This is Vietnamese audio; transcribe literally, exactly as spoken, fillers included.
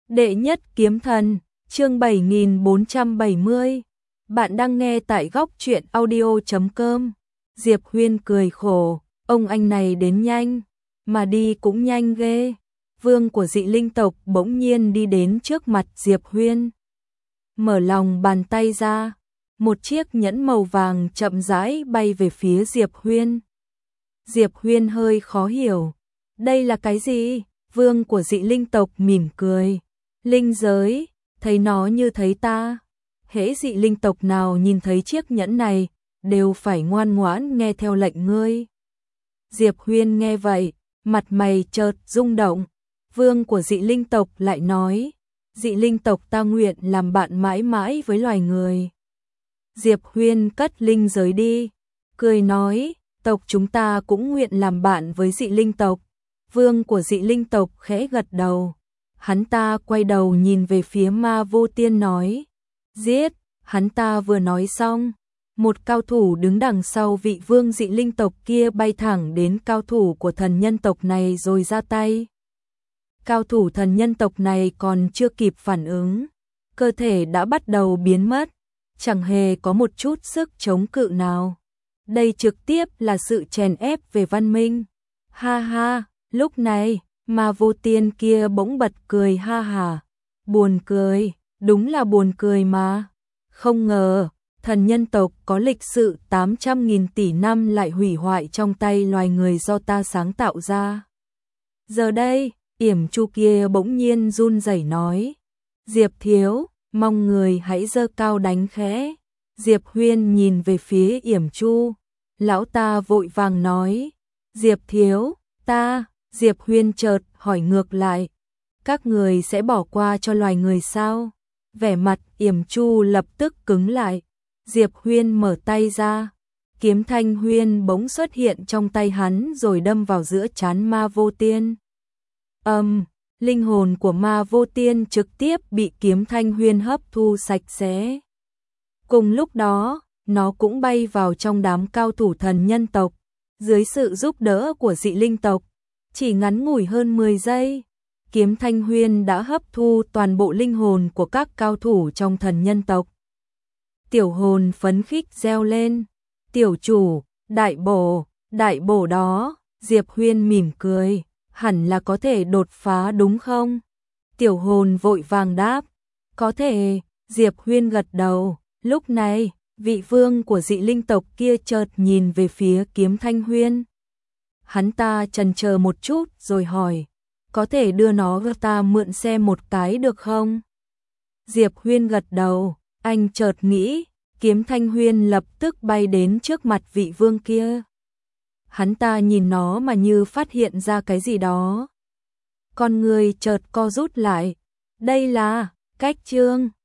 Đệ nhất kiếm thần, chương bảy nghìn bốn trăm bảy mươi. Bạn đang nghe tại góc truyện audio chấm com. Diệp Huyên cười khổ, ông anh này đến nhanh, mà đi cũng nhanh ghê. Vương của dị linh tộc bỗng nhiên đi đến trước mặt Diệp Huyên. Mở lòng bàn tay ra, một chiếc nhẫn màu vàng chậm rãi bay về phía Diệp Huyên. Diệp Huyên hơi khó hiểu, đây là cái gì? Vương của dị linh tộc mỉm cười. Linh giới, thấy nó như thấy ta. Hễ dị linh tộc nào nhìn thấy chiếc nhẫn này, đều phải ngoan ngoãn nghe theo lệnh ngươi. Diệp Huyên nghe vậy, mặt mày chợt rung động. Vương của dị linh tộc lại nói, dị linh tộc ta nguyện làm bạn mãi mãi với loài người. Diệp Huyên cất linh giới đi, cười nói, tộc chúng ta cũng nguyện làm bạn với dị linh tộc. Vương của dị linh tộc khẽ gật đầu. Hắn ta quay đầu nhìn về phía Ma Vô Tiên nói, giết. Hắn ta vừa nói xong, một cao thủ đứng đằng sau vị vương dị linh tộc kia bay thẳng đến cao thủ của thần nhân tộc này rồi ra tay. Cao thủ thần nhân tộc này còn chưa kịp phản ứng, cơ thể đã bắt đầu biến mất, chẳng hề có một chút sức chống cự nào. Đây trực tiếp là sự chèn ép về văn minh. Ha ha, lúc này, Ma Vô Tiên kia bỗng bật cười ha hả. Buồn cười, đúng là buồn cười mà. Không ngờ, thần nhân tộc có lịch sử tám trăm nghìn tỷ năm lại hủy hoại trong tay loài người do ta sáng tạo ra. Giờ đây, Yểm Chu kia bỗng nhiên run rẩy nói, Diệp thiếu, mong người hãy giơ cao đánh khẽ. Diệp Huyên nhìn về phía Yểm Chu, lão ta vội vàng nói, Diệp thiếu, ta. Diệp Huyên chợt hỏi ngược lại, các người sẽ bỏ qua cho loài người sao? Vẻ mặt Yểm Chu lập tức cứng lại. Diệp Huyên mở tay ra, kiếm Thanh Huyên bỗng xuất hiện trong tay hắn rồi đâm vào giữa trán Ma Vô Tiên. Âm, um, linh hồn của Ma Vô Tiên trực tiếp bị kiếm Thanh Huyên hấp thu sạch sẽ. Cùng lúc đó, nó cũng bay vào trong đám cao thủ thần nhân tộc, dưới sự giúp đỡ của dị linh tộc. Chỉ ngắn ngủi hơn mười giây, kiếm Thanh Huyên đã hấp thu toàn bộ linh hồn của các cao thủ trong thần nhân tộc. Tiểu hồn phấn khích reo lên, tiểu chủ, đại bổ, đại bổ đó. Diệp Huyên mỉm cười, hẳn là có thể đột phá đúng không? Tiểu hồn vội vàng đáp, có thể. Diệp Huyên gật đầu. Lúc này, vị vương của dị linh tộc kia chợt nhìn về phía kiếm Thanh Huyên. Hắn ta chần chờ một chút rồi hỏi, có thể đưa nó cho ta mượn xem một cái được không? Diệp Huyên gật đầu, anh chợt nghĩ, kiếm Thanh Huyên lập tức bay đến trước mặt vị vương kia. Hắn ta nhìn nó mà như phát hiện ra cái gì đó. Con người chợt co rút lại, đây là cách chương.